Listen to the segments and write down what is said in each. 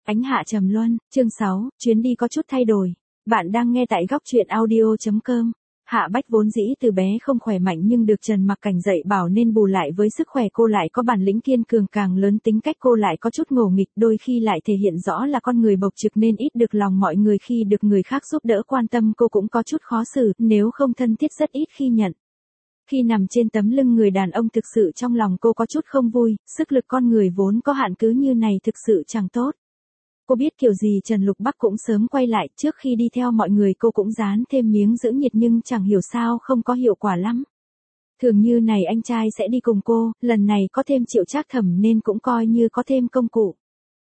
Ánh hạ trầm luân, chương 6, chuyến đi có chút thay đổi. Bạn đang nghe tại góc truyện audio.com. Hạ Bách vốn dĩ từ bé không khỏe mạnh nhưng được Trần Mặc Cảnh dạy bảo nên bù lại với sức khỏe cô lại có bản lĩnh kiên cường, càng lớn tính cách cô lại có chút ngổ nghịch, đôi khi lại thể hiện rõ là con người bộc trực nên ít được lòng mọi người, khi được người khác giúp đỡ quan tâm cô cũng có chút khó xử, nếu không thân thiết rất ít khi nhận. Khi nằm trên tấm lưng người đàn ông thực sự trong lòng cô có chút không vui, sức lực con người vốn có hạn cứ như này thực sự chẳng tốt. Cô biết kiểu gì Trần Lục Bắc cũng sớm quay lại, trước khi đi theo mọi người cô cũng dán thêm miếng giữ nhiệt nhưng chẳng hiểu sao không có hiệu quả lắm. Thường như này anh trai sẽ đi cùng cô, lần này có thêm Triệu Trác Thẩm nên cũng coi như có thêm công cụ.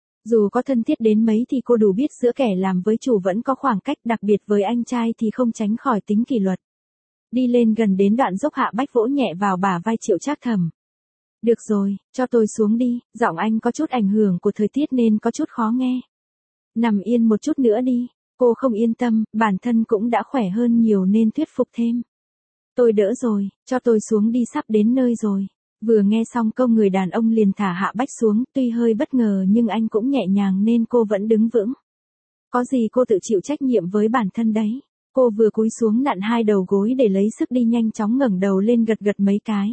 Dù có thân thiết đến mấy thì cô đủ biết giữa kẻ làm với chủ vẫn có khoảng cách, đặc biệt với anh trai thì không tránh khỏi tính kỷ luật. Đi lên gần đến đoạn dốc, Hạ Bách vỗ nhẹ vào bả vai Triệu Trác Thẩm. Được rồi, cho tôi xuống đi, giọng anh có chút ảnh hưởng của thời tiết nên có chút khó nghe. Nằm yên một chút nữa đi, cô không yên tâm, bản thân cũng đã khỏe hơn nhiều nên thuyết phục thêm. Tôi đỡ rồi, cho tôi xuống đi, sắp đến nơi rồi. Vừa nghe xong câu người đàn ông liền thả Hạ Bách xuống, tuy hơi bất ngờ nhưng anh cũng nhẹ nhàng nên cô vẫn đứng vững. Có gì cô tự chịu trách nhiệm với bản thân đấy. Cô vừa cúi xuống nặn hai đầu gối để lấy sức đi, nhanh chóng ngẩng đầu lên gật gật mấy cái.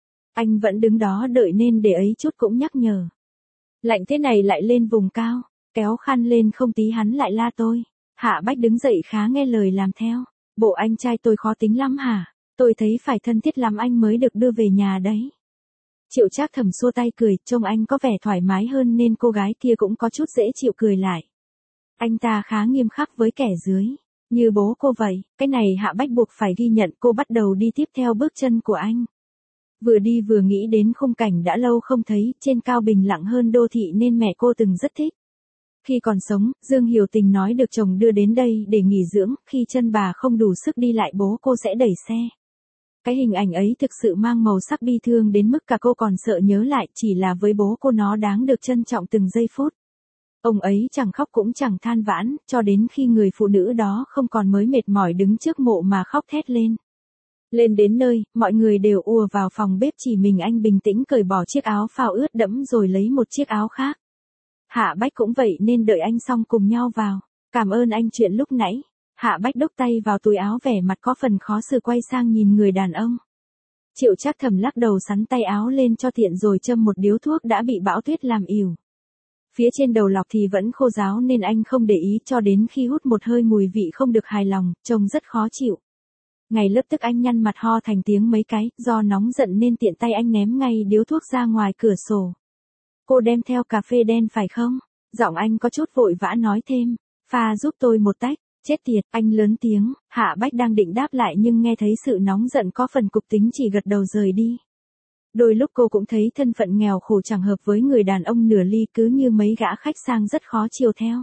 Anh vẫn đứng đó đợi nên để ấy chút cũng nhắc nhở. Lạnh thế này lại lên vùng cao, kéo khăn lên không tí hắn lại la tôi. Hạ Bách đứng dậy khá nghe lời làm theo. Bộ anh trai tôi khó tính lắm hả? Tôi thấy phải thân thiết lắm anh mới được đưa về nhà đấy. Triệu Trác Thẩm xua tay cười, trông anh có vẻ thoải mái hơn nên cô gái kia cũng có chút dễ chịu cười lại. Anh ta khá nghiêm khắc với kẻ dưới, như bố cô vậy, cái này Hạ Bách buộc phải ghi nhận. Cô bắt đầu đi tiếp theo bước chân của anh. Vừa đi vừa nghĩ đến khung cảnh đã lâu không thấy, trên cao bình lặng hơn đô thị nên mẹ cô từng rất thích. Khi còn sống, Dương Hiểu Tình nói được chồng đưa đến đây để nghỉ dưỡng, khi chân bà không đủ sức đi lại bố cô sẽ đẩy xe. Cái hình ảnh ấy thực sự mang màu sắc bi thương đến mức cả cô còn sợ nhớ lại, chỉ là với bố cô nó đáng được trân trọng từng giây phút. Ông ấy chẳng khóc cũng chẳng than vãn, cho đến khi người phụ nữ đó không còn mới mệt mỏi đứng trước mộ mà khóc thét lên. Lên đến nơi, mọi người đều ùa vào phòng bếp, chỉ mình anh bình tĩnh cởi bỏ chiếc áo phao ướt đẫm rồi lấy một chiếc áo khác. Hạ Bách cũng vậy nên đợi anh xong cùng nhau vào. Cảm ơn anh chuyện lúc nãy. Hạ Bách đốc tay vào túi áo, vẻ mặt có phần khó xử quay sang nhìn người đàn ông. Triệu Trác Thẩm lắc đầu sắn tay áo lên cho tiện rồi châm một điếu thuốc đã bị bão tuyết làm ỉu. Phía trên đầu lọc thì vẫn khô ráo nên anh không để ý, cho đến khi hút một hơi mùi vị không được hài lòng, trông rất khó chịu. Ngay lập tức anh nhăn mặt ho thành tiếng mấy cái, do nóng giận nên tiện tay anh ném ngay điếu thuốc ra ngoài cửa sổ. Cô đem theo cà phê đen phải không? Giọng anh có chút vội vã nói thêm. Pha giúp tôi một tách. Chết tiệt, anh lớn tiếng. Hạ Bách đang định đáp lại nhưng nghe thấy sự nóng giận có phần cục tính chỉ gật đầu rời đi. Đôi lúc cô cũng thấy thân phận nghèo khổ chẳng hợp với người đàn ông nửa ly, cứ như mấy gã khách sang rất khó chiều theo.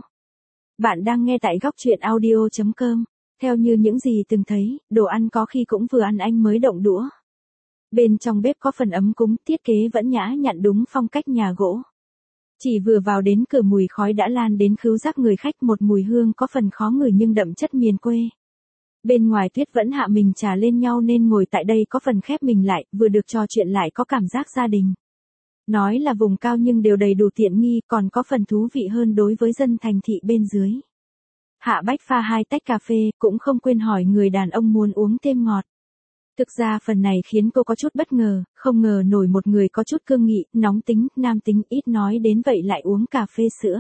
Bạn đang nghe tại góc truyện audio.com. Theo như những gì từng thấy, đồ ăn có khi cũng vừa ăn anh mới động đũa. Bên trong bếp có phần ấm cúng, thiết kế vẫn nhã nhặn đúng phong cách nhà gỗ. Chỉ vừa vào đến cửa mùi khói đã lan đến khứu giác người khách, một mùi hương có phần khó ngửi nhưng đậm chất miền quê. Bên ngoài tuyết vẫn hạ mình trà lên nhau nên ngồi tại đây có phần khép mình lại, vừa được trò chuyện lại có cảm giác gia đình. Nói là vùng cao nhưng đều đầy đủ tiện nghi, còn có phần thú vị hơn đối với dân thành thị bên dưới. Hạ Bách pha 2 tách cà phê, cũng không quên hỏi người đàn ông muốn uống thêm ngọt. Thực ra phần này khiến cô có chút bất ngờ, không ngờ nổi một người có chút cương nghị, nóng tính, nam tính, ít nói đến vậy lại uống cà phê sữa.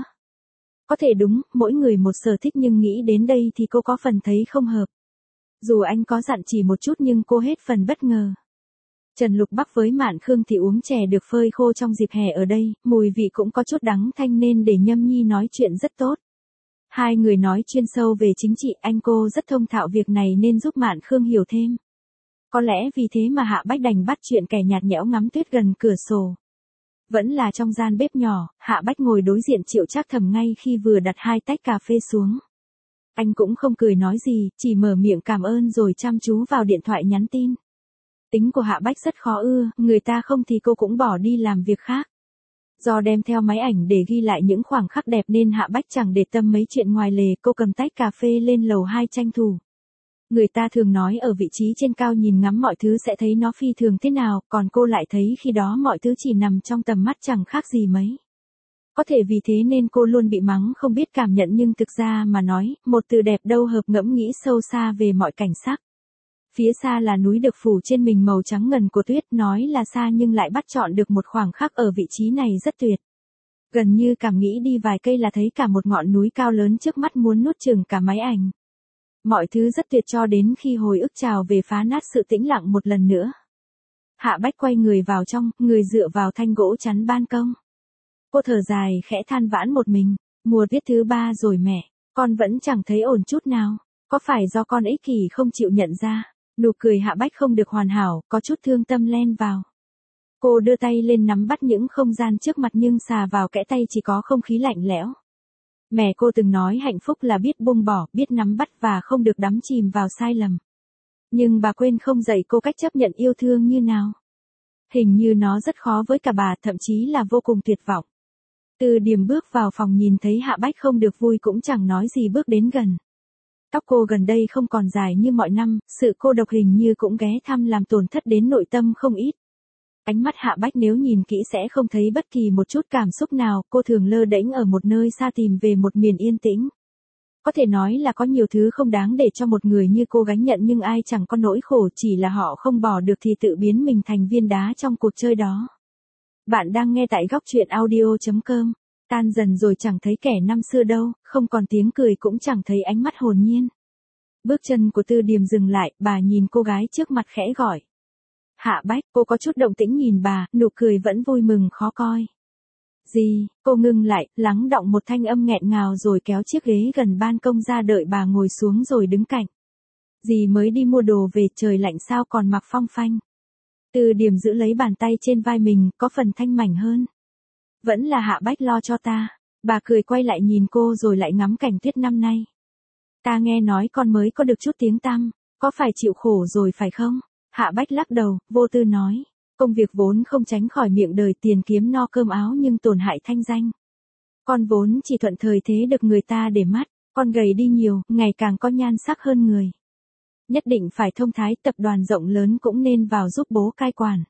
Có thể đúng, mỗi người một sở thích nhưng nghĩ đến đây thì cô có phần thấy không hợp. Dù anh có dặn chỉ một chút nhưng cô hết phần bất ngờ. Trần Lục Bắc với Mạn Khương thì uống chè được phơi khô trong dịp hè ở đây, mùi vị cũng có chút đắng thanh nên để Nhâm Nhi nói chuyện rất tốt. Hai người nói chuyên sâu về chính trị, anh cô rất thông thạo việc này nên giúp Mạn Khương hiểu thêm. Có lẽ vì thế mà Hạ Bách đành bắt chuyện kẻ nhạt nhẽo ngắm tuyết gần cửa sổ. Vẫn là trong gian bếp nhỏ, Hạ Bách ngồi đối diện Triệu Trác Thẩm ngay khi vừa đặt 2 tách cà phê xuống. Anh cũng không cười nói gì, chỉ mở miệng cảm ơn rồi chăm chú vào điện thoại nhắn tin. Tính của Hạ Bách rất khó ưa, người ta không thì cô cũng bỏ đi làm việc khác. Do đem theo máy ảnh để ghi lại những khoảnh khắc đẹp nên Hạ Bách chẳng để tâm mấy chuyện ngoài lề, cô cầm tách cà phê lên lầu 2 tranh thủ. Người ta thường nói ở vị trí trên cao nhìn ngắm mọi thứ sẽ thấy nó phi thường thế nào, còn cô lại thấy khi đó mọi thứ chỉ nằm trong tầm mắt chẳng khác gì mấy. Có thể vì thế nên cô luôn bị mắng không biết cảm nhận nhưng thực ra mà nói, một từ đẹp đâu hợp ngẫm nghĩ sâu xa về mọi cảnh sắc. Phía xa là núi được phủ trên mình màu trắng ngần của tuyết, nói là xa nhưng lại bắt chọn được một khoảng khắc ở vị trí này rất tuyệt. Gần như cảm nghĩ đi vài cây là thấy cả một ngọn núi cao lớn trước mắt muốn nuốt chửng cả máy ảnh. Mọi thứ rất tuyệt cho đến khi hồi ức trào về phá nát sự tĩnh lặng một lần nữa. Hạ Bách quay người vào trong, người dựa vào thanh gỗ chắn ban công. Cô thở dài khẽ than vãn một mình, mùa viết thứ 3 rồi mẹ, con vẫn chẳng thấy ổn chút nào, có phải do con ích kỷ không chịu nhận ra? Nụ cười Hạ Bách không được hoàn hảo, có chút thương tâm len vào. Cô đưa tay lên nắm bắt những không gian trước mặt nhưng xà vào kẽ tay chỉ có không khí lạnh lẽo. Mẹ cô từng nói hạnh phúc là biết buông bỏ, biết nắm bắt và không được đắm chìm vào sai lầm. Nhưng bà quên không dạy cô cách chấp nhận yêu thương như nào. Hình như nó rất khó với cả bà, thậm chí là vô cùng tuyệt vọng. Từ Điềm bước vào phòng nhìn thấy Hạ Bách không được vui cũng chẳng nói gì bước đến gần. Tóc cô gần đây không còn dài như mọi năm, sự cô độc hình như cũng ghé thăm làm tổn thất đến nội tâm không ít. Ánh mắt Hạ Bách nếu nhìn kỹ sẽ không thấy bất kỳ một chút cảm xúc nào, cô thường lơ đễnh ở một nơi xa tìm về một miền yên tĩnh. Có thể nói là có nhiều thứ không đáng để cho một người như cô gánh nhận nhưng ai chẳng có nỗi khổ, chỉ là họ không bỏ được thì tự biến mình thành viên đá trong cuộc chơi đó. Bạn đang nghe tại góc truyện audio.com. Tan dần rồi chẳng thấy kẻ năm xưa đâu, không còn tiếng cười cũng chẳng thấy ánh mắt hồn nhiên. Bước chân của Từ Điềm dừng lại, bà nhìn cô gái trước mặt khẽ gọi. Hạ Bách, cô có chút động tĩnh nhìn bà, nụ cười vẫn vui mừng khó coi. Gì, cô ngưng lại, lắng đọng một thanh âm nghẹn ngào rồi kéo chiếc ghế gần ban công ra đợi bà ngồi xuống rồi đứng cạnh. Dì mới đi mua đồ về, trời lạnh sao còn mặc phong phanh. Từ Điềm giữ lấy bàn tay trên vai mình, có phần thanh mảnh hơn. Vẫn là Hạ Bách lo cho ta. Bà cười quay lại nhìn cô rồi lại ngắm cảnh tuyết năm nay. Ta nghe nói con mới có được chút tiếng tăm, có phải chịu khổ rồi phải không? Hạ Bách lắc đầu, vô tư nói. Công việc vốn không tránh khỏi miệng đời, tiền kiếm no cơm áo nhưng tổn hại thanh danh. Con vốn chỉ thuận thời thế được người ta để mắt, con gầy đi nhiều, ngày càng có nhan sắc hơn người. Nhất định phải thông thái, tập đoàn rộng lớn cũng nên vào giúp bố cai quản.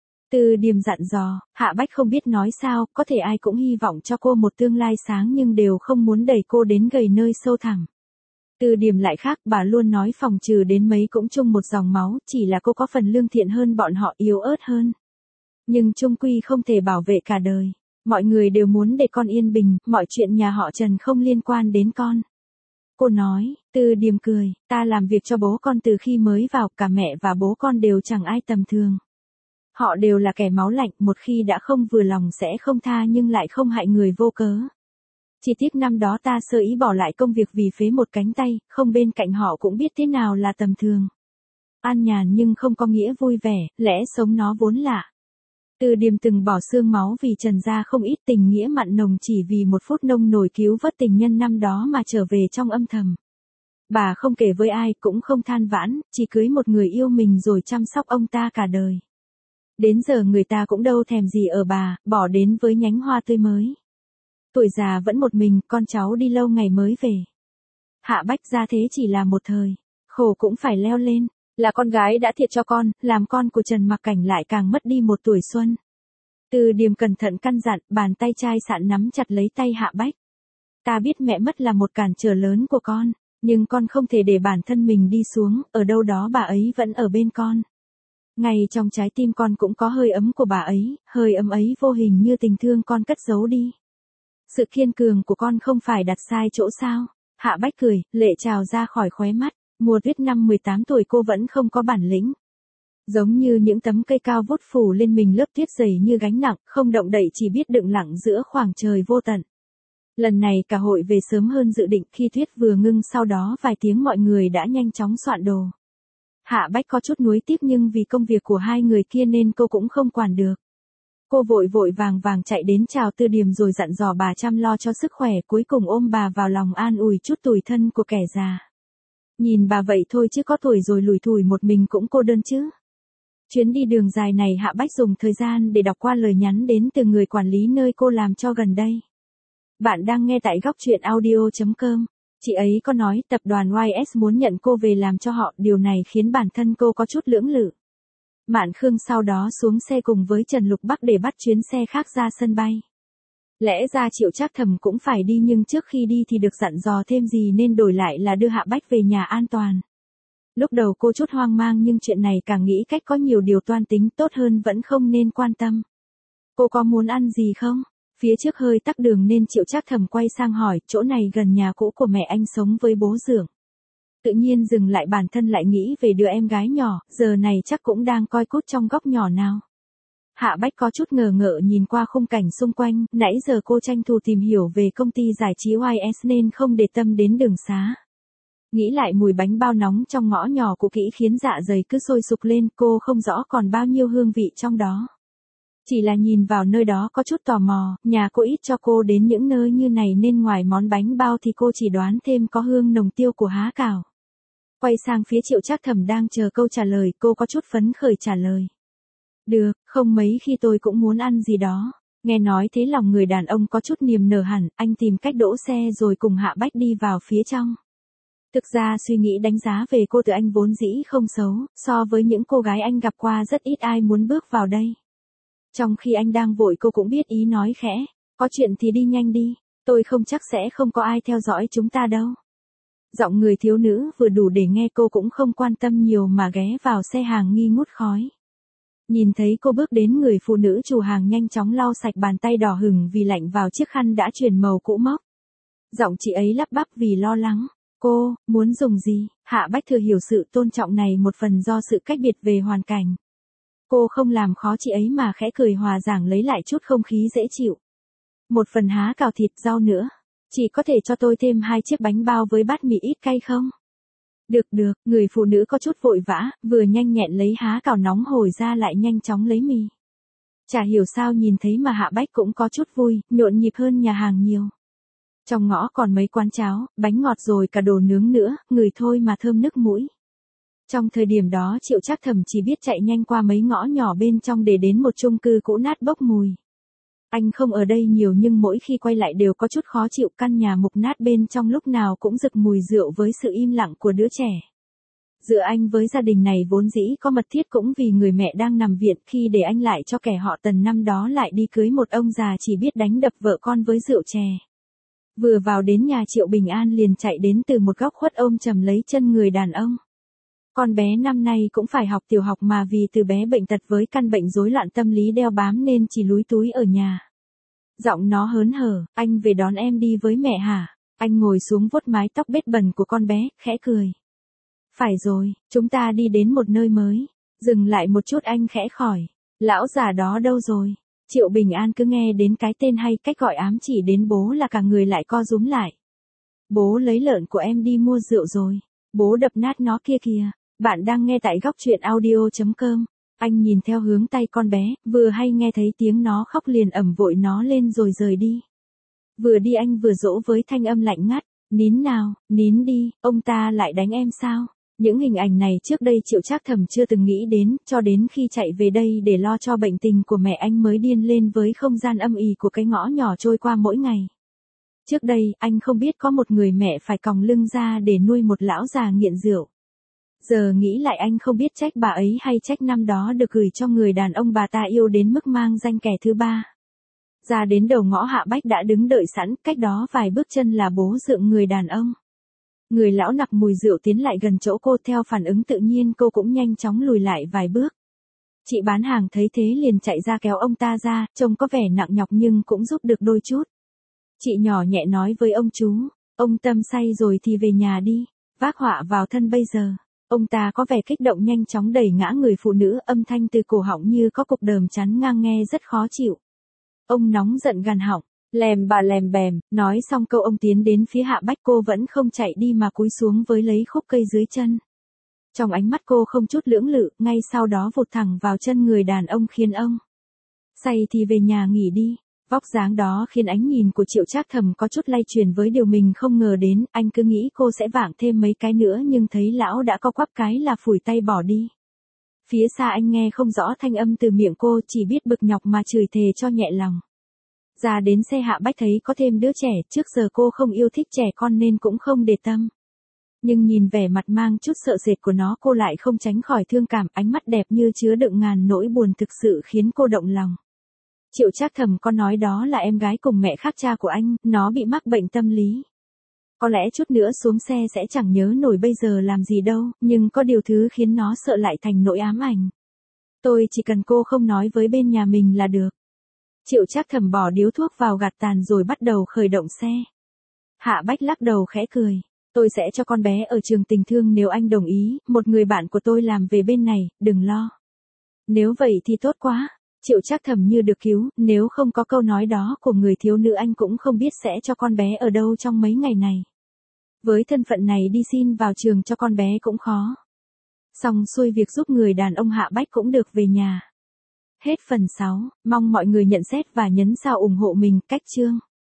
Từ Điềm dặn dò, Hạ Bách không biết nói sao, có thể ai cũng hy vọng cho cô một tương lai sáng nhưng đều không muốn đẩy cô đến gầy nơi sâu thẳm. Từ Điềm lại khác, bà luôn nói phòng trừ đến mấy cũng chung một dòng máu, chỉ là cô có phần lương thiện hơn bọn họ, yếu ớt hơn. Nhưng chung quy không thể bảo vệ cả đời. Mọi người đều muốn để con yên bình, mọi chuyện nhà họ Trần không liên quan đến con. Cô nói, Từ Điềm cười, ta làm việc cho bố con từ khi mới vào, cả mẹ và bố con đều chẳng ai tầm thường. Họ đều là kẻ máu lạnh, một khi đã không vừa lòng sẽ không tha nhưng lại không hại người vô cớ. Chỉ tiếc năm đó ta sơ ý bỏ lại công việc vì phế một cánh tay, không bên cạnh họ cũng biết thế nào là tầm thường. An nhàn nhưng không có nghĩa vui vẻ, lẽ sống nó vốn lạ. Từ Điềm từng bỏ xương máu vì Trần gia không ít, tình nghĩa mặn nồng chỉ vì một phút nông nổi cứu vớt tình nhân năm đó mà trở về trong âm thầm. Bà không kể với ai, cũng không than vãn, chỉ cưới một người yêu mình rồi chăm sóc ông ta cả đời. Đến giờ người ta cũng đâu thèm gì ở bà, bỏ đến với nhánh hoa tươi mới. Tuổi già vẫn một mình, con cháu đi lâu ngày mới về. Hạ Bách ra thế chỉ là một thời, khổ cũng phải leo lên. Là con gái đã thiệt cho con, làm con của Trần Mặc Cảnh lại càng mất đi một tuổi xuân. Từ Điềm cẩn thận căn dặn, bàn tay chai sạn nắm chặt lấy tay Hạ Bách. Ta biết mẹ mất là một cản trở lớn của con, nhưng con không thể để bản thân mình đi xuống, ở đâu đó bà ấy vẫn ở bên con. Ngay trong trái tim con cũng có hơi ấm của bà ấy, hơi ấm ấy vô hình như tình thương con cất giấu đi. Sự kiên cường của con không phải đặt sai chỗ sao? Hạ Bách cười, lệ trào ra khỏi khóe mắt. Mùa tuyết năm 18 tuổi cô vẫn không có bản lĩnh. Giống như những tấm cây cao vút phủ lên mình lớp tuyết dày như gánh nặng, không động đậy chỉ biết đựng lặng giữa khoảng trời vô tận. Lần này cả hội về sớm hơn dự định, khi tuyết vừa ngưng sau đó vài tiếng mọi người đã nhanh chóng soạn đồ. Hạ Bách có chút nuối tiếc nhưng vì công việc của hai người kia nên cô cũng không quản được. Cô vội vội vàng vàng chạy đến chào Từ Điềm rồi dặn dò bà chăm lo cho sức khỏe, cuối cùng ôm bà vào lòng an ủi chút tủi thân của kẻ già. Nhìn bà vậy thôi chứ có tuổi rồi lủi thủi một mình cũng cô đơn chứ. Chuyến đi đường dài này Hạ Bách dùng thời gian để đọc qua lời nhắn đến từ người quản lý nơi cô làm cho gần đây. Bạn đang nghe tại góc truyện audio.com. Chị ấy có nói tập đoàn YS muốn nhận cô về làm cho họ, điều này khiến bản thân cô có chút lưỡng lự. Mạn Khương sau đó xuống xe cùng với Trần Lục Bắc để bắt chuyến xe khác ra sân bay. Lẽ ra Triệu Trác Thầm cũng phải đi nhưng trước khi đi thì được dặn dò thêm gì nên đổi lại là đưa Hạ Bách về nhà an toàn. Lúc đầu cô chút hoang mang nhưng chuyện này càng nghĩ cách có nhiều điều toan tính tốt hơn vẫn không nên quan tâm. Cô có muốn ăn gì không? Phía trước hơi tắc đường nên Triệu Trác Thầm quay sang hỏi, chỗ này gần nhà cũ của mẹ anh sống với bố dượng. Tự nhiên dừng lại bản thân lại nghĩ về đứa em gái nhỏ, giờ này chắc cũng đang coi cút trong góc nhỏ nào. Hạ Bách có chút ngờ ngợ nhìn qua khung cảnh xung quanh, nãy giờ cô tranh thủ tìm hiểu về công ty giải trí YS nên không để tâm đến đường xá. Nghĩ lại mùi bánh bao nóng trong ngõ nhỏ cũ kỹ khiến dạ dày cứ sôi sục lên, cô không rõ còn bao nhiêu hương vị trong đó. Chỉ là nhìn vào nơi đó có chút tò mò, nhà cô ít cho cô đến những nơi như này nên ngoài món bánh bao thì cô chỉ đoán thêm có hương nồng tiêu của há cảo. Quay sang phía Triệu Trác Thầm đang chờ câu trả lời, cô có chút phấn khởi trả lời. Được, không mấy khi tôi cũng muốn ăn gì đó. Nghe nói thế lòng người đàn ông có chút niềm nở hẳn, anh tìm cách đỗ xe rồi cùng Hạ Bách đi vào phía trong. Thực ra suy nghĩ đánh giá về cô từ anh vốn dĩ không xấu, so với những cô gái anh gặp qua rất ít ai muốn bước vào đây. Trong khi anh đang vội cô cũng biết ý nói khẽ, có chuyện thì đi nhanh đi, tôi không chắc sẽ không có ai theo dõi chúng ta đâu. Giọng người thiếu nữ vừa đủ để nghe cô cũng không quan tâm nhiều mà ghé vào xe hàng nghi ngút khói. Nhìn thấy cô bước đến người phụ nữ chủ hàng nhanh chóng lau sạch bàn tay đỏ hửng vì lạnh vào chiếc khăn đã chuyển màu cũ mốc. Giọng chị ấy lắp bắp vì lo lắng. Cô, muốn dùng gì? Hạ Bách thừa hiểu sự tôn trọng này một phần do sự cách biệt về hoàn cảnh. Cô không làm khó chị ấy mà khẽ cười hòa giảng lấy lại chút không khí dễ chịu. Một phần há cảo thịt rau nữa. Chị có thể cho tôi thêm 2 chiếc bánh bao với bát mì ít cay không? Được được, người phụ nữ có chút vội vã, vừa nhanh nhẹn lấy há cảo nóng hổi ra lại nhanh chóng lấy mì. Chả hiểu sao nhìn thấy mà Hạ Bách cũng có chút vui, nhộn nhịp hơn nhà hàng nhiều. Trong ngõ còn mấy quán cháo, bánh ngọt rồi cả đồ nướng nữa, ngửi thôi mà thơm nức mũi. Trong thời điểm đó Triệu Trác Thầm chỉ biết chạy nhanh qua mấy ngõ nhỏ bên trong để đến một chung cư cũ nát bốc mùi. Anh không ở đây nhiều nhưng mỗi khi quay lại đều có chút khó chịu, căn nhà mục nát bên trong lúc nào cũng rực mùi rượu với sự im lặng của đứa trẻ. Giữa anh với gia đình này vốn dĩ có mật thiết cũng vì người mẹ đang nằm viện, khi để anh lại cho kẻ họ Tần năm đó lại đi cưới một ông già chỉ biết đánh đập vợ con với rượu chè. Vừa vào đến nhà Triệu Bình An liền chạy đến từ một góc khuất ôm chầm lấy chân người đàn ông. Con bé năm nay cũng phải học tiểu học mà vì từ bé bệnh tật với căn bệnh rối loạn tâm lý đeo bám nên chỉ lúi túi ở nhà. Giọng nó hớn hở, anh về đón em đi với mẹ hả? Anh ngồi xuống vuốt mái tóc bết bẩn của con bé, khẽ cười. Phải rồi, chúng ta đi đến một nơi mới. Dừng lại một chút anh khẽ hỏi. Lão già đó đâu rồi? Triệu Bình An cứ nghe đến cái tên hay cách gọi ám chỉ đến bố là cả người lại co rúm lại. Bố lấy lợn của em đi mua rượu rồi. Bố đập nát nó kia kìa. Bạn đang nghe tại góc truyện audio.com. Anh nhìn theo hướng tay con bé, vừa hay nghe thấy tiếng nó khóc liền ẩm vội nó lên rồi rời đi. Vừa đi anh vừa dỗ với thanh âm lạnh ngắt. Nín nào, nín đi, ông ta lại đánh em sao? Những hình ảnh này trước đây Triệu Trác Thầm chưa từng nghĩ đến, cho đến khi chạy về đây để lo cho bệnh tình của mẹ anh mới điên lên với không gian âm ỉ của cái ngõ nhỏ trôi qua mỗi ngày. Trước đây, anh không biết có một người mẹ phải còng lưng ra để nuôi một lão già nghiện rượu. Giờ nghĩ lại anh không biết trách bà ấy hay trách năm đó được gửi cho người đàn ông bà ta yêu đến mức mang danh kẻ thứ ba. Ra đến đầu ngõ Hạ Bách đã đứng đợi sẵn, cách đó vài bước chân là bố dượng người đàn ông. Người lão nặc mùi rượu tiến lại gần chỗ cô, theo phản ứng tự nhiên cô cũng nhanh chóng lùi lại vài bước. Chị bán hàng thấy thế liền chạy ra kéo ông ta ra, trông có vẻ nặng nhọc nhưng cũng giúp được đôi chút. Chị nhỏ nhẹ nói với ông chú, ông Tâm say rồi thì về nhà đi, vác họa vào thân bây giờ. Ông ta có vẻ kích động nhanh chóng đẩy ngã người phụ nữ, âm thanh từ cổ họng như có cục đờm chắn ngang nghe rất khó chịu. Ông nóng giận gằn họng, lèm bà lèm bèm, nói xong câu ông tiến đến phía Hạ Bách, cô vẫn không chạy đi mà cúi xuống với lấy khúc cây dưới chân. Trong ánh mắt cô không chút lưỡng lự, ngay sau đó vụt thẳng vào chân người đàn ông khiến ông say thì về nhà nghỉ đi. Vóc dáng đó khiến ánh nhìn của Triệu Trác Thầm có chút lay chuyển với điều mình không ngờ đến, anh cứ nghĩ cô sẽ vạng thêm mấy cái nữa nhưng thấy lão đã co quắp cái là phủi tay bỏ đi. Phía xa anh nghe không rõ thanh âm từ miệng cô, chỉ biết bực nhọc mà chửi thề cho nhẹ lòng. Ra đến xe Hạ Bách thấy có thêm đứa trẻ, trước giờ cô không yêu thích trẻ con nên cũng không để tâm. Nhưng nhìn vẻ mặt mang chút sợ sệt của nó cô lại không tránh khỏi thương cảm, ánh mắt đẹp như chứa đựng ngàn nỗi buồn thực sự khiến cô động lòng. Triệu Trác Thẩm có nói đó là em gái cùng mẹ khác cha của anh, nó bị mắc bệnh tâm lý. Có lẽ chút nữa xuống xe sẽ chẳng nhớ nổi bây giờ làm gì đâu, nhưng có điều thứ khiến nó sợ lại thành nỗi ám ảnh. Tôi chỉ cần cô không nói với bên nhà mình là được. Triệu Trác Thẩm bỏ điếu thuốc vào gạt tàn rồi bắt đầu khởi động xe. Hạ Bách lắc đầu khẽ cười. Tôi sẽ cho con bé ở trường tình thương nếu anh đồng ý, một người bạn của tôi làm về bên này, đừng lo. Nếu vậy thì tốt quá. Triệu Trác Thẩm như được cứu, nếu không có câu nói đó của người thiếu nữ anh cũng không biết sẽ cho con bé ở đâu trong mấy ngày này. Với thân phận này đi xin vào trường cho con bé cũng khó. Xong xuôi việc giúp người đàn ông Hạ Bách cũng được về nhà. Hết phần 6, mong mọi người nhận xét và nhấn sao ủng hộ mình, cách chương.